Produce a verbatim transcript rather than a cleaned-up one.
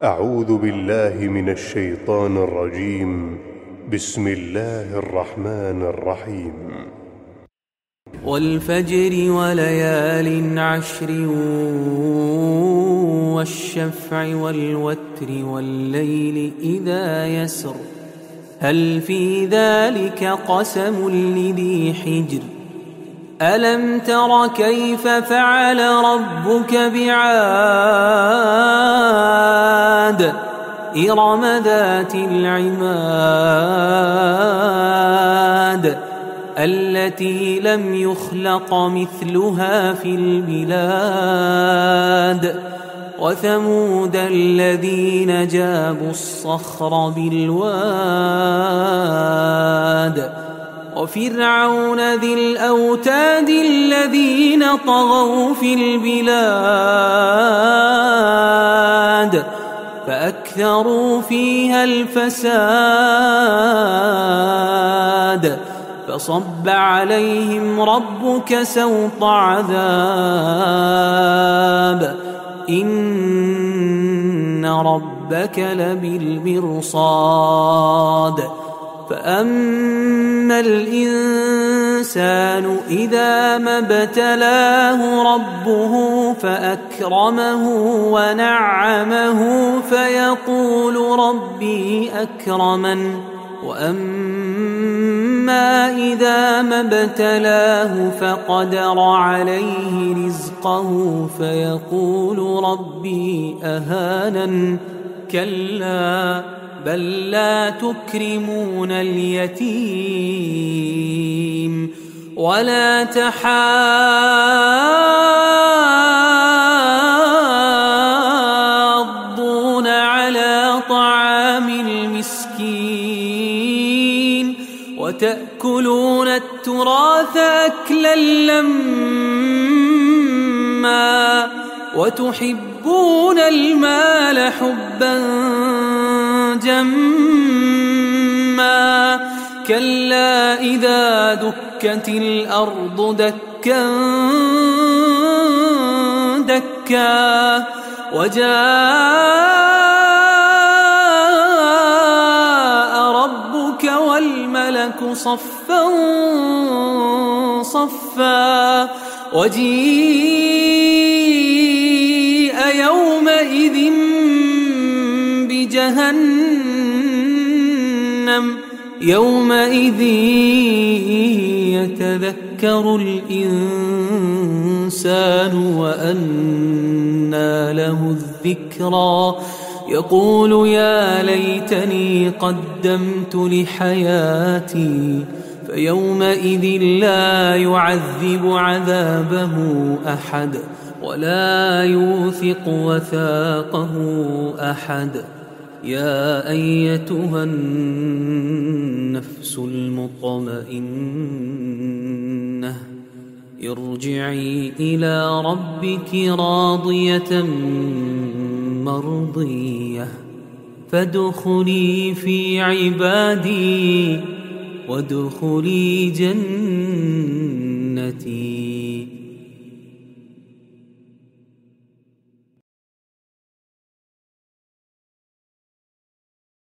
أعوذ بالله من الشيطان الرجيم. بسم الله الرحمن الرحيم. والفجر وليال عشر والشفع والوتر والليل إذا يسر هل في ذلك قسم لذي حجر ألم تر كيف فعل ربك بعاد إرم ذات العماد التي لم يخلق مثلها في البلاد وثمود الذين جابوا الصخر بالواد وفرعون ذي الأوتاد الذين طغوا في البلاد فأكثروا فيها الفساد فصب عليهم ربك سوط عذاب إن ربك لبالمرصاد فأما الإنسان إذا ما ابتلاه ربه فأكرمه ونعمه فيقول ربي أكرمن وأما إذا ما ابتلاه فقدر عليه رزقه فيقول ربي أهانن كلا بل لا تكرمون اليتيم ولا تحاضون على طعام المسكين وتأكلون التراث أكلا لما وتحبون المال حبا جما كلا إذا دكت الأرض دكا دكا وجاء ربك والملك صفا صفا وجيء يومئذ بجهنم يومئذ يتذكر الإنسان وأنى له الذكرى يقول يا ليتني قدمت لحياتي فيومئذ لا يعذب عذابه أحد ولا يوثق وثاقه أحد يا أيتها النفس المطمئنة ارجعي إلى ربك راضية مرضية فادخلي في عبادي وادخلي جنتي.